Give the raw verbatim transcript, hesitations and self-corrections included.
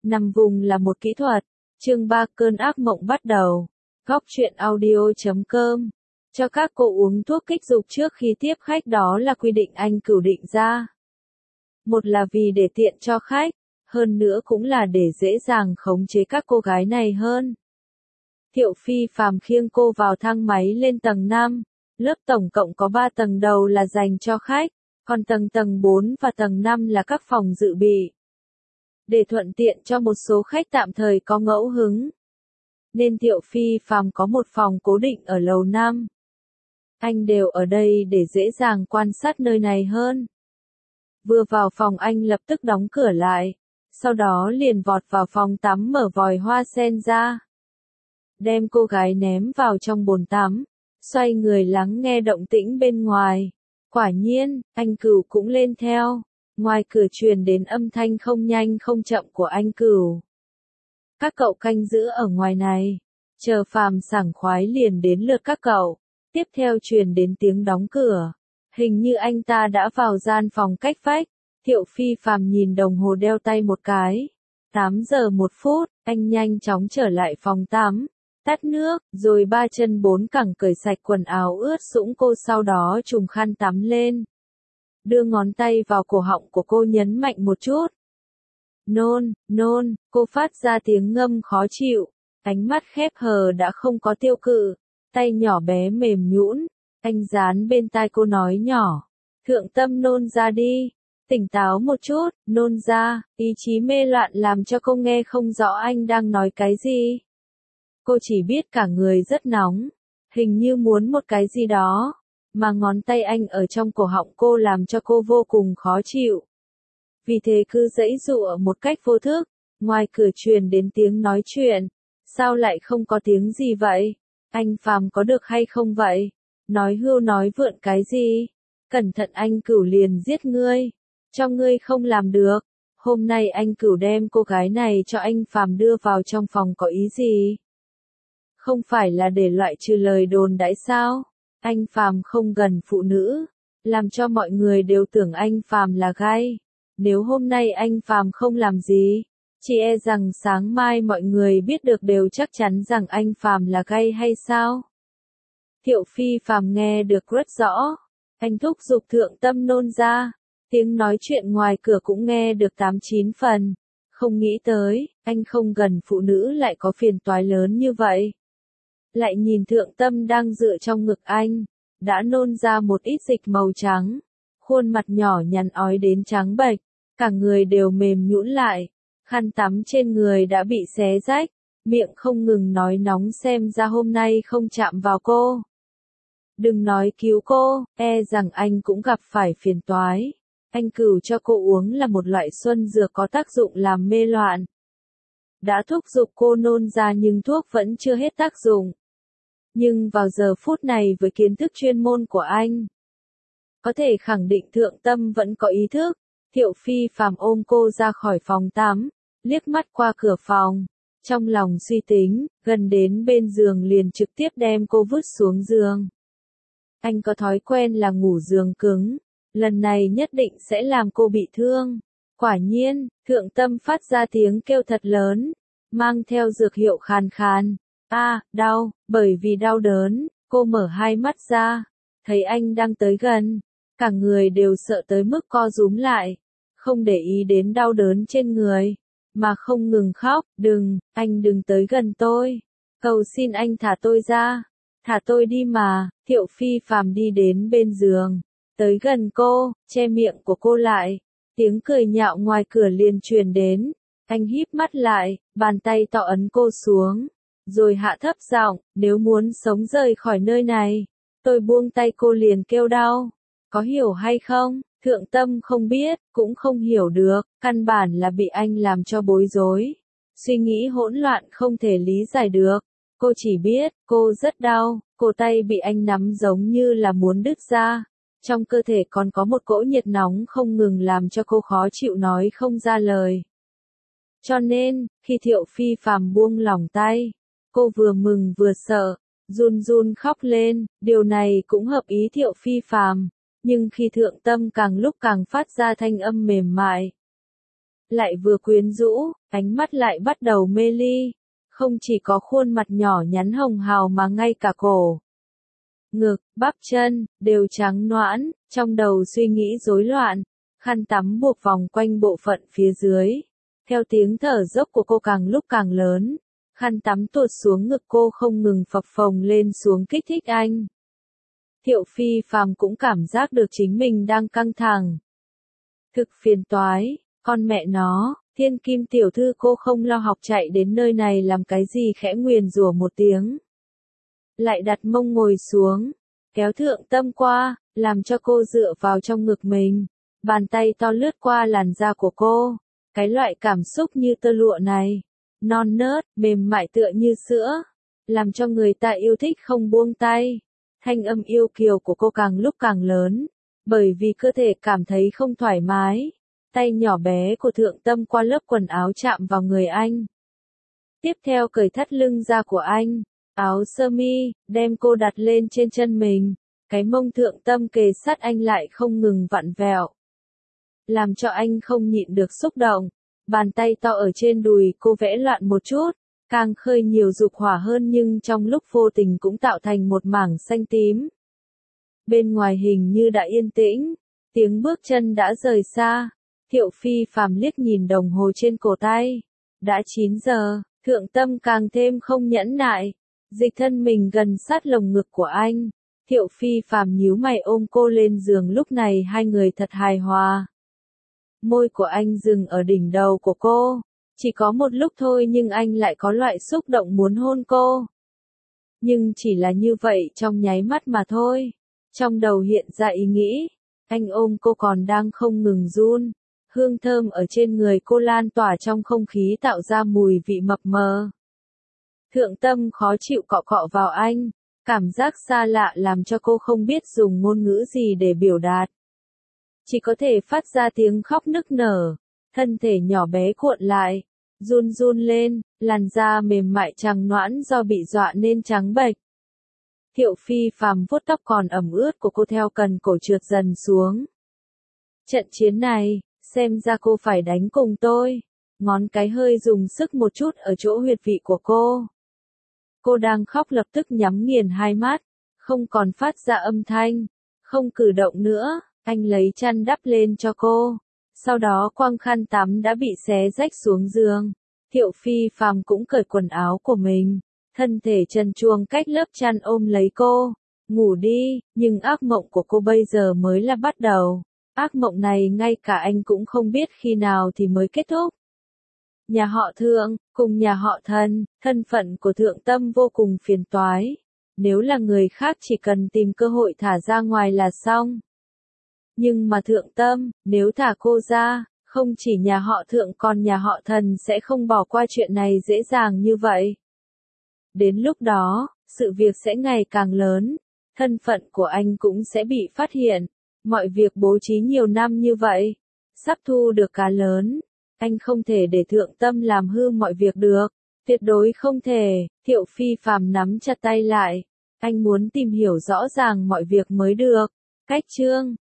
Nằm vùng là một kỹ thuật. Chương ba Cơn ác mộng bắt đầu. Góc truyện audio chấm com. Cho các cô uống thuốc kích dục trước khi tiếp khách đó là quy định anh Cửu định ra. Một là vì để tiện cho khách, hơn nữa cũng là để dễ dàng khống chế các cô gái này hơn. Thiệu Phi Phàm khiêng cô vào thang máy lên tầng năm, lớp tổng cộng có ba tầng đầu là dành cho khách, còn tầng tầng bốn và tầng năm là các phòng dự bị. Để thuận tiện cho một số khách tạm thời có ngẫu hứng, nên Thiệu Phi Phàm có một phòng cố định ở lầu năm. Anh đều ở đây để dễ dàng quan sát nơi này hơn. Vừa vào phòng anh lập tức đóng cửa lại, sau đó liền vọt vào phòng tắm mở vòi hoa sen ra. Đem cô gái ném vào trong bồn tắm, xoay người lắng nghe động tĩnh bên ngoài. Quả nhiên, anh Cửu cũng lên theo. Ngoài cửa truyền đến âm thanh không nhanh không chậm của anh Cửu. Các cậu canh giữ ở ngoài này. Chờ Phàm sảng khoái liền đến lượt các cậu. Tiếp theo truyền đến tiếng đóng cửa. Hình như anh ta đã vào gian phòng cách vách. Thiệu Phi Phàm nhìn đồng hồ đeo tay một cái. tám giờ một phút, anh nhanh chóng trở lại phòng tắm. Tắt nước, rồi ba chân bốn cẳng cởi sạch quần áo ướt sũng cô, sau đó trùm khăn tắm lên. Đưa ngón tay vào cổ họng của cô nhấn mạnh một chút. Nôn, nôn, cô phát ra tiếng ngâm khó chịu. Ánh mắt khép hờ đã không có tiêu cự. Tay nhỏ bé mềm nhũn. Anh dán bên tai cô nói nhỏ. Thượng tâm nôn ra đi. Tỉnh táo một chút, nôn ra. Ý chí mê loạn làm cho cô nghe không rõ anh đang nói cái gì. Cô chỉ biết cả người rất nóng. Hình như muốn một cái gì đó. Mà ngón tay anh ở trong cổ họng cô làm cho cô vô cùng khó chịu. Vì thế cứ giãy giụa một cách vô thức. Ngoài cửa truyền đến tiếng nói chuyện. Sao lại không có tiếng gì vậy? Anh Phàm có được hay không vậy? Nói hưu nói vượn cái gì? Cẩn thận anh Cửu liền giết ngươi. Cho ngươi không làm được. Hôm nay anh Cửu đem cô gái này cho anh Phàm đưa vào trong phòng có ý gì? Không phải là để loại trừ lời đồn đãi sao? Anh Phàm không gần phụ nữ, làm cho mọi người đều tưởng anh Phàm là gay. Nếu hôm nay anh Phàm không làm gì, chỉ e rằng sáng mai mọi người biết được đều chắc chắn rằng anh Phàm là gay hay sao? Thiệu Phi Phàm nghe được rất rõ, anh thúc giục thượng tâm nôn ra, tiếng nói chuyện ngoài cửa cũng nghe được tám chín phần. Không nghĩ tới, anh không gần phụ nữ lại có phiền toái lớn như vậy. Lại nhìn thượng tâm đang dựa trong ngực anh, đã nôn ra một ít dịch màu trắng, khuôn mặt nhỏ nhắn ói đến trắng bệch, cả người đều mềm nhũn lại, khăn tắm trên người đã bị xé rách, miệng không ngừng nói nóng xem ra hôm nay không chạm vào cô. Đừng nói cứu cô, e rằng anh cũng gặp phải phiền toái. Anh Cửu cho cô uống là một loại xuân dược có tác dụng làm mê loạn. Đã thúc giục cô nôn ra nhưng thuốc vẫn chưa hết tác dụng. Nhưng vào giờ phút này với kiến thức chuyên môn của anh, có thể khẳng định thượng tâm vẫn có ý thức. Thiệu Phi Phàm ôm cô ra khỏi phòng tắm, liếc mắt qua cửa phòng, trong lòng suy tính, gần đến bên giường liền trực tiếp đem cô vứt xuống giường. Anh có thói quen là ngủ giường cứng, lần này nhất định sẽ làm cô bị thương. Quả nhiên, thượng tâm phát ra tiếng kêu thật lớn, mang theo dược hiệu khàn khàn. A, à, đau, bởi vì đau đớn, cô mở hai mắt ra, thấy anh đang tới gần, cả người đều sợ tới mức co rúm lại, không để ý đến đau đớn trên người, mà không ngừng khóc, đừng, anh đừng tới gần tôi, cầu xin anh thả tôi ra, thả tôi đi mà. Thiệu Phi Phàm đi đến bên giường, tới gần cô, che miệng của cô lại, tiếng cười nhạo ngoài cửa liền truyền đến, anh híp mắt lại, bàn tay to ấn cô xuống. Rồi hạ thấp giọng, nếu muốn sống rời khỏi nơi này, tôi buông tay cô liền kêu đau. Có hiểu hay không? Thượng tâm không biết, cũng không hiểu được, căn bản là bị anh làm cho bối rối. Suy nghĩ hỗn loạn không thể lý giải được. Cô chỉ biết, cô rất đau, cổ tay bị anh nắm giống như là muốn đứt ra. Trong cơ thể còn có một cỗ nhiệt nóng không ngừng làm cho cô khó chịu nói không ra lời. Cho nên, khi Thiệu Phi Phàm buông lỏng tay, cô vừa mừng vừa sợ, run run khóc lên, điều này cũng hợp ý Thiệu Phi Phàm, nhưng khi thượng tâm càng lúc càng phát ra thanh âm mềm mại. lại vừa quyến rũ, ánh mắt lại bắt đầu mê ly. Không chỉ có khuôn mặt nhỏ nhắn hồng hào mà ngay cả cổ, ngực, bắp chân, đều trắng nõn, trong đầu suy nghĩ rối loạn, khăn tắm buộc vòng quanh bộ phận phía dưới. Theo tiếng thở dốc của cô càng lúc càng lớn, khăn tắm tuột xuống ngực cô không ngừng phập phồng lên xuống kích thích anh. Thiệu Phi Phàm cũng cảm giác được chính mình đang căng thẳng. Thực phiền toái, con mẹ nó, thiên kim tiểu thư cô không lo học chạy đến nơi này làm cái gì khẽ nguyền rủa một tiếng. Lại đặt mông ngồi xuống, kéo Thượng Tâm qua, làm cho cô dựa vào trong ngực mình. Bàn tay to lướt qua làn da của cô. Cái loại cảm xúc như tơ lụa này, non nớt, mềm mại tựa như sữa, làm cho người ta yêu thích không buông tay. Thanh âm yêu kiều của cô càng lúc càng lớn, bởi vì cơ thể cảm thấy không thoải mái. Tay nhỏ bé của Thượng Tâm qua lớp quần áo chạm vào người anh. Tiếp theo cởi thắt lưng ra của anh, áo sơ mi, đem cô đặt lên trên chân mình. Cái mông Thượng Tâm kề sát anh lại không ngừng vặn vẹo, làm cho anh không nhịn được xúc động. Bàn tay to ở trên đùi cô vẽ loạn một chút, càng khơi nhiều dục hỏa hơn nhưng trong lúc vô tình cũng tạo thành một mảng xanh tím. Bên ngoài hình như đã yên tĩnh, tiếng bước chân đã rời xa. Thiệu Phi Phàm liếc nhìn đồng hồ trên cổ tay. Đã chín giờ, Thượng Tâm càng thêm không nhẫn nại, dịch thân mình gần sát lồng ngực của anh. Thiệu Phi Phàm nhíu mày ôm cô lên giường, lúc này hai người thật hài hòa. Môi của anh dừng ở đỉnh đầu của cô, chỉ có một lúc thôi nhưng anh lại có loại xúc động muốn hôn cô. Nhưng chỉ là như vậy trong nháy mắt mà thôi. Trong đầu hiện ra ý nghĩ, anh ôm cô còn đang không ngừng run. Hương thơm ở trên người cô lan tỏa trong không khí tạo ra mùi vị mập mờ. Thượng Tâm khó chịu cọ cọ vào anh, cảm giác xa lạ làm cho cô không biết dùng ngôn ngữ gì để biểu đạt. Chỉ có thể phát ra tiếng khóc nức nở, thân thể nhỏ bé cuộn lại, run run lên, làn da mềm mại trắng nõn do bị dọa nên trắng bệch. Thiệu Phi Phàm vuốt tóc còn ẩm ướt của cô theo cần cổ trượt dần xuống. Trận chiến này, xem ra cô phải đánh cùng tôi. Ngón cái hơi dùng sức một chút ở chỗ huyệt vị của cô. Cô đang khóc lập tức nhắm nghiền hai mắt, không còn phát ra âm thanh, không cử động nữa. Anh lấy chăn đắp lên cho cô, sau đó quăng khăn tắm đã bị xé rách xuống giường. Thiệu Phi Phàm cũng cởi quần áo của mình, thân thể trần truồng cách lớp chăn ôm lấy cô. Ngủ đi, nhưng ác mộng của cô bây giờ mới là bắt đầu. Ác mộng này ngay cả anh cũng không biết khi nào thì mới kết thúc. Nhà họ Thượng, cùng nhà họ Thân, thân phận của Thượng Tâm vô cùng phiền toái. Nếu là người khác chỉ cần tìm cơ hội thả ra ngoài là xong. Nhưng mà Thượng Tâm, nếu thả cô ra, không chỉ nhà họ Thượng còn nhà họ Thần sẽ không bỏ qua chuyện này dễ dàng như vậy. Đến lúc đó, sự việc sẽ ngày càng lớn, thân phận của anh cũng sẽ bị phát hiện. Mọi việc bố trí nhiều năm như vậy, sắp thu được cá lớn, anh không thể để Thượng Tâm làm hư mọi việc được, tuyệt đối không thể. Thiệu Phi Phàm nắm chặt tay lại, anh muốn tìm hiểu rõ ràng mọi việc mới được. Cách chương